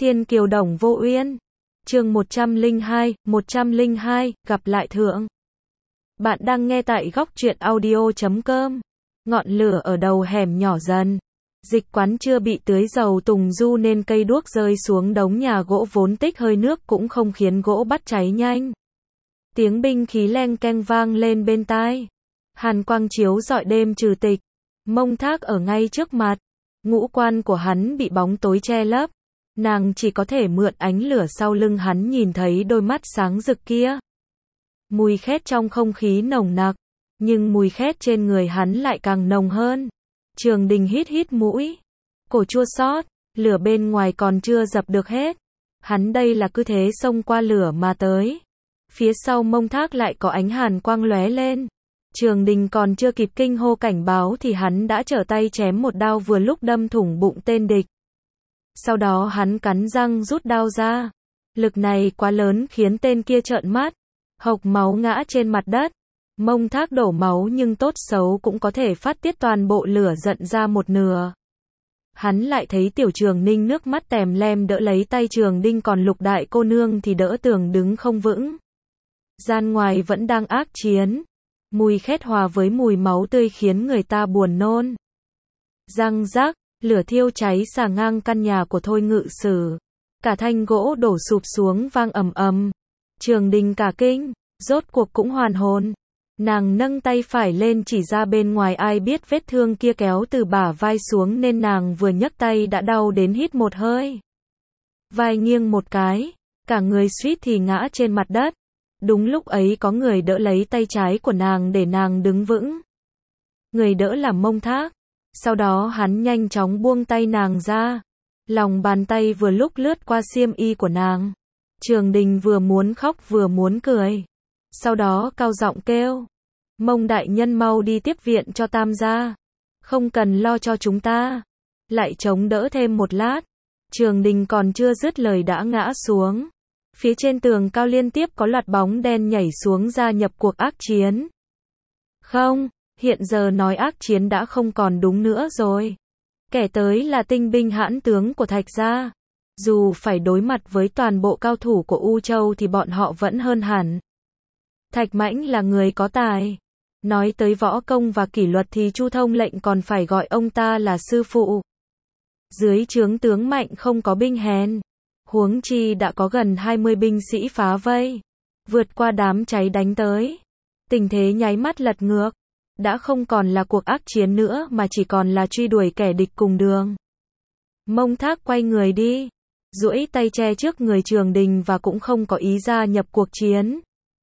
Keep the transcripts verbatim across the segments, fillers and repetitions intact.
Thiên Kiều Đồng Vô Uyên. Chương một trăm lẻ hai, một trăm lẻ hai, gặp lại thượng. Bạn đang nghe tại góc truyện audio chấm com. Ngọn lửa ở đầu hẻm nhỏ dần. Dịch quán chưa bị tưới dầu tùng du nên cây đuốc rơi xuống đống nhà gỗ vốn tích hơi nước cũng không khiến gỗ bắt cháy nhanh. Tiếng binh khí leng keng vang lên bên tai. Hàn quang chiếu rọi đêm trừ tịch. Mông Thác ở ngay trước mặt. Ngũ quan của hắn bị bóng tối che lấp. Nàng chỉ có thể mượn ánh lửa sau lưng hắn nhìn thấy đôi mắt sáng rực kia. Mùi khét trong không khí nồng nặc, nhưng mùi khét trên người hắn lại càng nồng hơn. Trường Đình hít hít mũi, cổ chua xót, lửa bên ngoài còn chưa dập được hết. Hắn đây là cứ thế xông qua lửa mà tới. Phía sau Mông Thác lại có ánh hàn quang lóe lên. Trường Đình còn chưa kịp kinh hô cảnh báo thì hắn đã trở tay chém một đao vừa lúc đâm thủng bụng tên địch. Sau đó hắn cắn răng rút đao ra. Lực này quá lớn khiến tên kia trợn mắt, hộc máu ngã trên mặt đất. Mông Thác đổ máu nhưng tốt xấu cũng có thể phát tiết toàn bộ lửa giận ra một nửa. Hắn lại thấy Tiểu Trường Ninh nước mắt tèm lem đỡ lấy tay Trường Đinh, còn Lục đại cô nương thì đỡ tường đứng không vững. Gian ngoài vẫn đang ác chiến. Mùi khét hòa với mùi máu tươi khiến người ta buồn nôn. Răng rắc, lửa thiêu cháy xà ngang căn nhà của Thôi Ngự Sử. Cả thanh gỗ đổ sụp xuống vang ầm ầm. Trường Đình cả kinh, rốt cuộc cũng hoàn hồn. Nàng nâng tay phải lên chỉ ra bên ngoài, ai biết vết thương kia kéo từ bả vai xuống nên nàng vừa nhấc tay đã đau đến hít một hơi. Vai nghiêng một cái, cả người suýt thì ngã trên mặt đất. Đúng lúc ấy có người đỡ lấy tay trái của nàng để nàng đứng vững. Người đỡ là Mông Thác. Sau đó hắn nhanh chóng buông tay nàng ra. Lòng bàn tay vừa lúc lướt qua xiêm y của nàng. Trường Đình vừa muốn khóc vừa muốn cười. Sau đó cao giọng kêu: Mông đại nhân mau đi tiếp viện cho Tam gia. Không cần lo cho chúng ta. Lại chống đỡ thêm một lát. Trường Đình còn chưa dứt lời đã ngã xuống. Phía trên tường cao liên tiếp có loạt bóng đen nhảy xuống gia nhập cuộc ác chiến. Không, hiện giờ nói ác chiến đã không còn đúng nữa rồi. Kẻ tới là tinh binh hãn tướng của Thạch gia. Dù phải đối mặt với toàn bộ cao thủ của U Châu thì bọn họ vẫn hơn hẳn. Thạch Mãnh là người có tài. Nói tới võ công và kỷ luật thì Chu Thông lệnh còn phải gọi ông ta là sư phụ. Dưới trướng tướng mạnh không có binh hèn. Huống chi đã có gần hai mươi binh sĩ phá vây, vượt qua đám cháy đánh tới. Tình thế nháy mắt lật ngược. Đã không còn là cuộc ác chiến nữa mà chỉ còn là truy đuổi kẻ địch cùng đường. Mông Thác quay người đi, duỗi tay che trước người Trường Đình và cũng không có ý gia nhập cuộc chiến.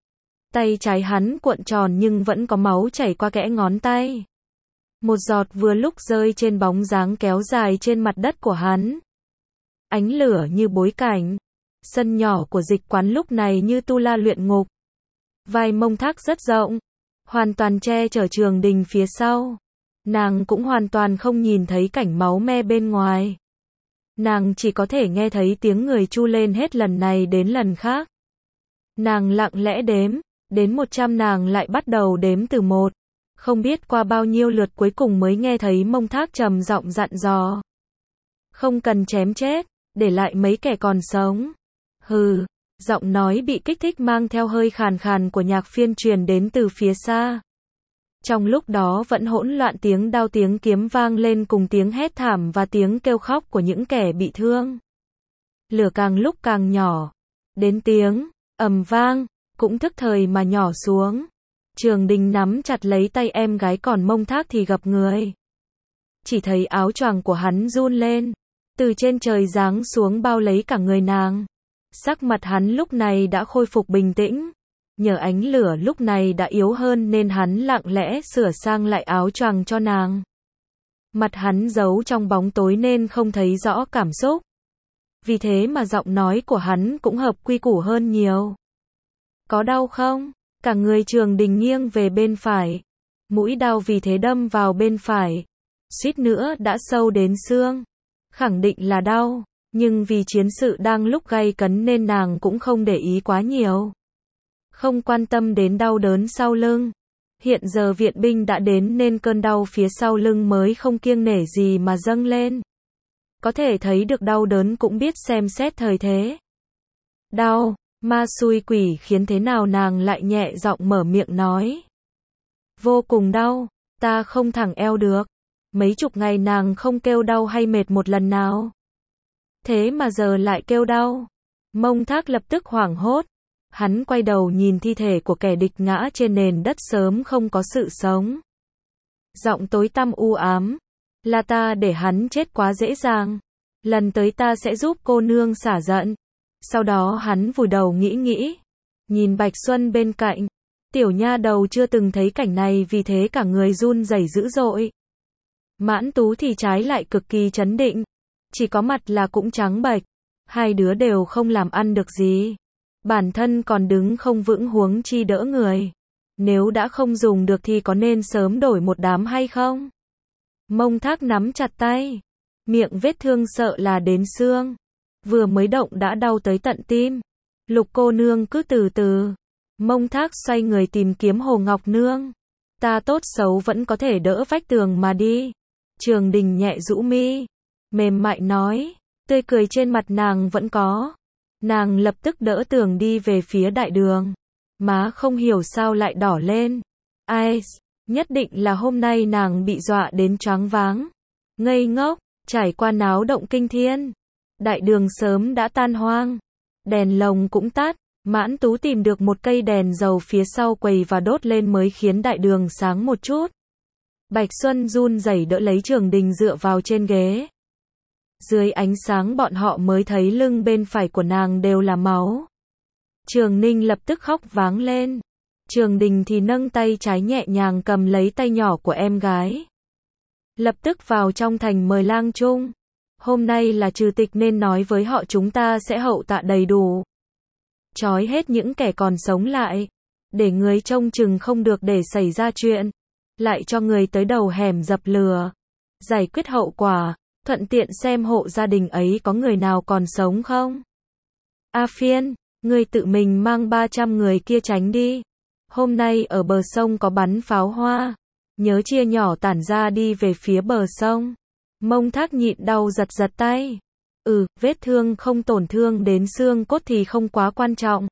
Tay trái hắn cuộn tròn nhưng vẫn có máu chảy qua kẽ ngón tay. Một giọt vừa lúc rơi trên bóng dáng kéo dài trên mặt đất của hắn. Ánh lửa như bối cảnh. Sân nhỏ của dịch quán lúc này như tu la luyện ngục. Vai Mông Thác rất rộng, hoàn toàn che chở Trường Đình phía sau. Nàng cũng hoàn toàn không nhìn thấy cảnh máu me bên ngoài. Nàng chỉ có thể nghe thấy tiếng người chu lên hết lần này đến lần khác. Nàng lặng lẽ đếm, đến một trăm nàng lại bắt đầu đếm từ một. Không biết qua bao nhiêu lượt cuối cùng mới nghe thấy Mông Thác trầm giọng dặn dò: Không cần chém chết, để lại mấy kẻ còn sống. Hừ, giọng nói bị kích thích mang theo hơi khàn khàn của Nhạc Phiên truyền đến từ phía xa. Trong lúc đó vẫn hỗn loạn tiếng đao tiếng kiếm vang lên cùng tiếng hét thảm và tiếng kêu khóc của những kẻ bị thương. Lửa càng lúc càng nhỏ. Đến tiếng ầm vang, cũng thức thời mà nhỏ xuống. Trường Đình nắm chặt lấy tay em gái, còn Mông Thác thì gập người. Chỉ thấy áo choàng của hắn run lên. Từ trên trời giáng xuống bao lấy cả người nàng. Sắc mặt hắn lúc này đã khôi phục bình tĩnh. Nhờ ánh lửa lúc này đã yếu hơn nên hắn lặng lẽ sửa sang lại áo choàng cho nàng. Mặt hắn giấu trong bóng tối nên không thấy rõ cảm xúc. Vì thế mà giọng nói của hắn cũng hợp quy củ hơn nhiều. Có đau không? Cả người Trường Đình nghiêng về bên phải. Mũi đau vì thế đâm vào bên phải. Suýt nữa đã sâu đến xương. Khẳng định là đau, nhưng vì chiến sự đang lúc gay cấn nên nàng cũng không để ý quá nhiều. Không quan tâm đến đau đớn sau lưng. Hiện giờ viện binh đã đến nên cơn đau phía sau lưng mới không kiêng nể gì mà dâng lên. có thể thấy được đau đớn cũng biết xem xét thời thế. Đau, ma xui quỷ khiến thế nào nàng lại nhẹ giọng mở miệng nói. Vô cùng đau, ta không thẳng eo được. Mấy chục ngày nàng không kêu đau hay mệt một lần nào. Thế mà giờ lại kêu đau. Mông Thác lập tức hoảng hốt. Hắn quay đầu nhìn thi thể của kẻ địch ngã trên nền đất sớm không có sự sống. Giọng tối tăm u ám. Là ta để hắn chết quá dễ dàng. Lần tới ta sẽ giúp cô nương xả giận. Sau đó hắn vùi đầu nghĩ nghĩ. Nhìn Bạch Xuân bên cạnh. Tiểu nha đầu chưa từng thấy cảnh này vì thế cả người run rẩy dữ dội. Mãn Tú thì trái lại cực kỳ trấn định. Chỉ có mặt là cũng trắng bệch. Hai đứa đều không làm ăn được gì. Bản thân còn đứng không vững huống chi đỡ người. Nếu đã không dùng được thì có nên sớm đổi một đám hay không? Mông Thác nắm chặt tay. Miệng vết thương sợ là đến xương. Vừa mới động đã đau tới tận tim. Lục cô nương cứ từ từ. Mông Thác xoay người tìm kiếm Hồ Ngọc Nương. Ta tốt xấu vẫn có thể đỡ vách tường mà đi. Trường Đình nhẹ rũ mi. Mềm mại nói. Tươi cười trên mặt nàng vẫn có. Nàng lập tức đỡ tường đi về phía đại đường. Má không hiểu sao lại đỏ lên. Ai, nhất định là hôm nay nàng bị dọa đến choáng váng. Ngây ngốc, trải qua náo động kinh thiên. Đại đường sớm đã tan hoang. Đèn lồng cũng tắt. Mãn Tú tìm được một cây đèn dầu phía sau quầy và đốt lên mới khiến đại đường sáng một chút. Bạch Xuân run rẩy đỡ lấy Trường Đình dựa vào trên ghế. Dưới ánh sáng bọn họ mới thấy lưng bên phải của nàng đều là máu. Trường Ninh lập tức khóc váng lên. Trường Đình thì nâng tay trái nhẹ nhàng cầm lấy tay nhỏ của em gái. Lập tức vào trong thành mời lang trung. Hôm nay là trừ tịch nên nói với họ chúng ta sẽ hậu tạ đầy đủ. Trói hết những kẻ còn sống lại. Để người trông chừng không được để xảy ra chuyện. Lại cho người tới đầu hẻm dập lửa. Giải quyết hậu quả. Thuận tiện xem hộ gia đình ấy có người nào còn sống không. A Phiên, ngươi tự mình mang ba trăm người kia tránh đi. Hôm nay ở bờ sông có bắn pháo hoa. Nhớ chia nhỏ tản ra đi về phía bờ sông. Mông Thác nhịn đau giật giật tay. Ừ, vết thương không tổn thương đến xương cốt thì không quá quan trọng.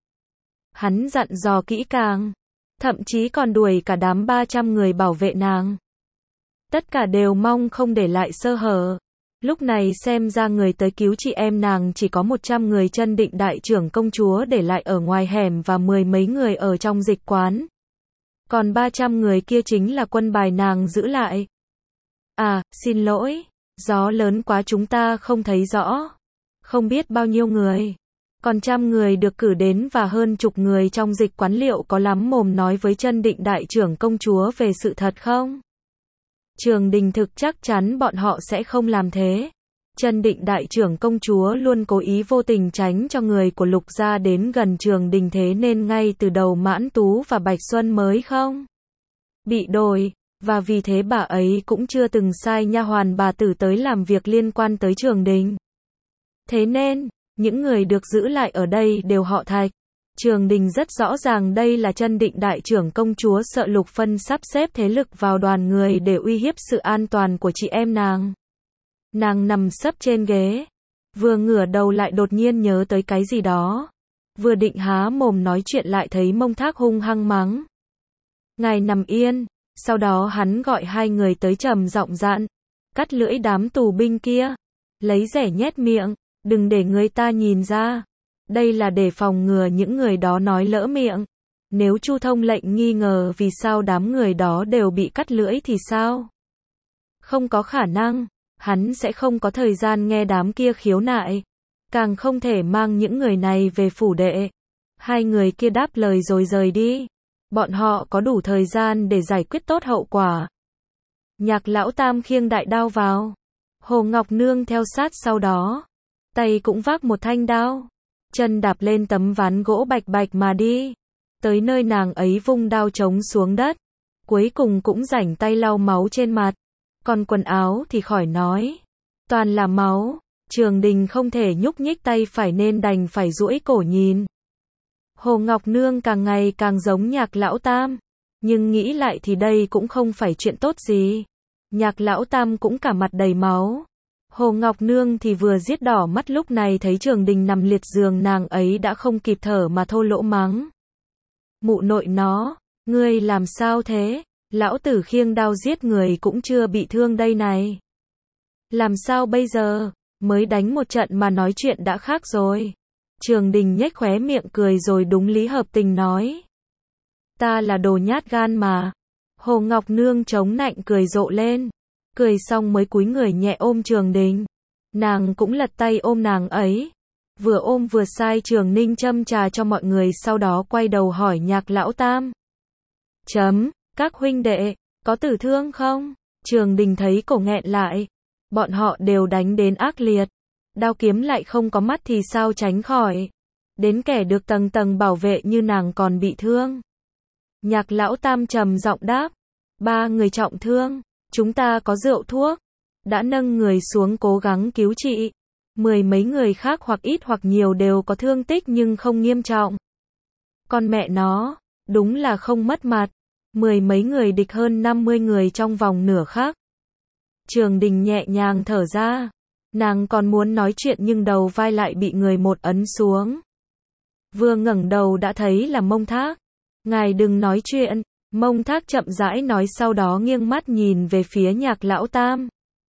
Hắn dặn dò kỹ càng. Thậm chí còn đuổi cả đám ba trăm người bảo vệ nàng. Tất cả đều mong không để lại sơ hở. Lúc này xem ra người tới cứu chị em nàng chỉ có một trăm người Chân Định đại trưởng công chúa để lại ở ngoài hẻm và mười mấy người ở trong dịch quán. Còn ba trăm người kia chính là quân bài nàng giữ lại. À, xin lỗi, gió lớn quá chúng ta không thấy rõ. Không biết bao nhiêu người. Còn trăm người được cử đến và hơn chục người trong dịch quán liệu có lắm mồm nói với Chân Định đại trưởng công chúa về sự thật không? Trường Đình thực chắc chắn bọn họ sẽ không làm thế. Chân Định đại trưởng công chúa luôn cố ý vô tình tránh cho người của Lục gia đến gần Trường Đình thế nên ngay từ đầu Mãn Tú và Bạch Xuân mới không bị đổi, và vì thế bà ấy cũng chưa từng sai nha hoàn bà tử tới làm việc liên quan tới Trường Đình. Thế nên, những người được giữ lại ở đây đều họ Thạch. Trường Đình rất rõ ràng đây là Chân Định đại trưởng công chúa sợ Lục Phân sắp xếp thế lực vào đoàn người để uy hiếp sự an toàn của chị em nàng. Nàng nằm sấp trên ghế, vừa ngửa đầu lại đột nhiên nhớ tới cái gì đó. Vừa định há mồm nói chuyện lại thấy Mông Thác hung hăng mắng. Ngài nằm yên, sau đó hắn gọi hai người tới trầm giọng dặn. Cắt lưỡi đám tù binh kia, lấy rẻ nhét miệng, đừng để người ta nhìn ra. Đây là để phòng ngừa những người đó nói lỡ miệng. Nếu Chu Thông lệnh nghi ngờ vì sao đám người đó đều bị cắt lưỡi thì sao? Không có khả năng, hắn sẽ không có thời gian nghe đám kia khiếu nại. Càng không thể mang những người này về phủ đệ. Hai người kia đáp lời rồi rời đi. Bọn họ có đủ thời gian để giải quyết tốt hậu quả. Nhạc lão tam khiêng đại đao vào. Hồ Ngọc Nương theo sát sau đó. Tay cũng vác một thanh đao. Chân đạp lên tấm ván gỗ bạch bạch mà đi. Tới nơi nàng ấy vung đao trống xuống đất. Cuối cùng cũng rảnh tay lau máu trên mặt. Còn quần áo thì khỏi nói. Toàn là máu. Trường Đình không thể nhúc nhích tay phải nên đành phải duỗi cổ nhìn. Hồ Ngọc Nương càng ngày càng giống Nhạc lão tam. Nhưng nghĩ lại thì đây cũng không phải chuyện tốt gì. Nhạc lão tam cũng cả mặt đầy máu. Hồ Ngọc Nương thì vừa giết đỏ mắt, lúc này thấy Trường Đình nằm liệt giường, nàng ấy đã không kịp thở mà thô lỗ mắng. Mụ nội nó, ngươi làm sao thế? Lão tử khiêng đao giết người cũng chưa bị thương đây này. Làm sao bây giờ? Mới đánh một trận mà nói chuyện đã khác rồi. Trường Đình nhếch khóe miệng cười rồi đúng lý hợp tình nói. Ta là đồ nhát gan mà. Hồ Ngọc Nương chống nạnh cười rộ lên. Cười xong mới cúi người nhẹ ôm Trường Đình. Nàng cũng lật tay ôm nàng ấy. Vừa ôm vừa sai Trường Ninh châm trà cho mọi người, sau đó quay đầu hỏi Nhạc Lão Tam. Chấm, các huynh đệ, có tử thương không? Trường Đình thấy cổ nghẹn lại. Bọn họ đều đánh đến ác liệt. Đao kiếm lại không có mắt thì sao tránh khỏi. Đến kẻ được tầng tầng bảo vệ như nàng còn bị thương. Nhạc Lão Tam trầm giọng đáp. Ba người trọng thương. Chúng ta có rượu thuốc. Đã nâng người xuống cố gắng cứu trị. Mười mấy người khác hoặc ít hoặc nhiều đều có thương tích nhưng không nghiêm trọng. Con mẹ nó, đúng là không mất mặt. Mười mấy người địch hơn năm mươi người trong vòng nửa khắc. Trường Đình nhẹ nhàng thở ra. Nàng còn muốn nói chuyện nhưng đầu vai lại bị người một ấn xuống. Vừa ngẩng đầu đã thấy là Mông Thác. Ngài đừng nói chuyện. Mông Thác chậm rãi nói, sau đó nghiêng mắt nhìn về phía Nhạc Lão Tam.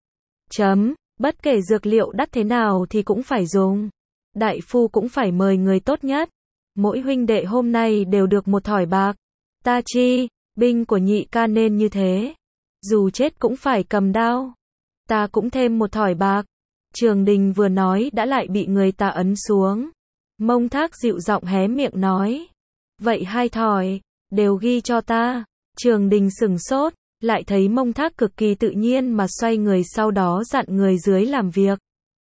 Chấm, bất kể dược liệu đắt thế nào thì cũng phải dùng. Đại phu cũng phải mời người tốt nhất. Mỗi huynh đệ hôm nay đều được một thỏi bạc. Ta chi, binh của nhị ca nên như thế. Dù chết cũng phải cầm đao. Ta cũng thêm một thỏi bạc. Trường Đình vừa nói đã lại bị người ta ấn xuống. Mông Thác dịu giọng hé miệng nói. Vậy hai thỏi, đều ghi cho ta. Trường Đình sửng sốt, lại thấy Mông Thác cực kỳ tự nhiên mà xoay người, sau đó dặn người dưới làm việc.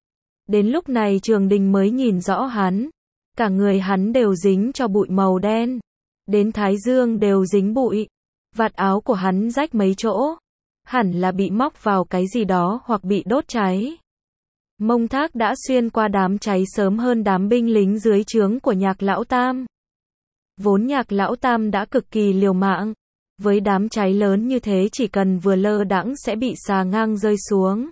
Đến lúc này Trường Đình mới nhìn rõ hắn. Cả người hắn đều dính cho bụi màu đen. Đến thái dương đều dính bụi. Vạt áo của hắn rách mấy chỗ. Hẳn là bị móc vào cái gì đó hoặc bị đốt cháy. Mông Thác đã xuyên qua đám cháy sớm hơn đám binh lính dưới trướng của Nhạc Lão Tam. Vốn Nhạc Lão Tam đã cực kỳ liều mạng. Với đám cháy lớn như thế chỉ cần vừa lơ đãng sẽ bị xà ngang rơi xuống.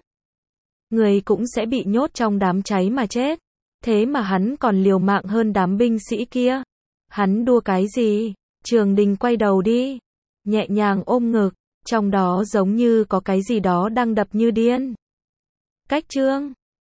Người cũng sẽ bị nhốt trong đám cháy mà chết. Thế mà hắn còn liều mạng hơn đám binh sĩ kia. Hắn đua cái gì? Trường Đình quay đầu đi. Nhẹ nhàng ôm ngực. Trong đó giống như có cái gì đó đang đập như điên. Cách chương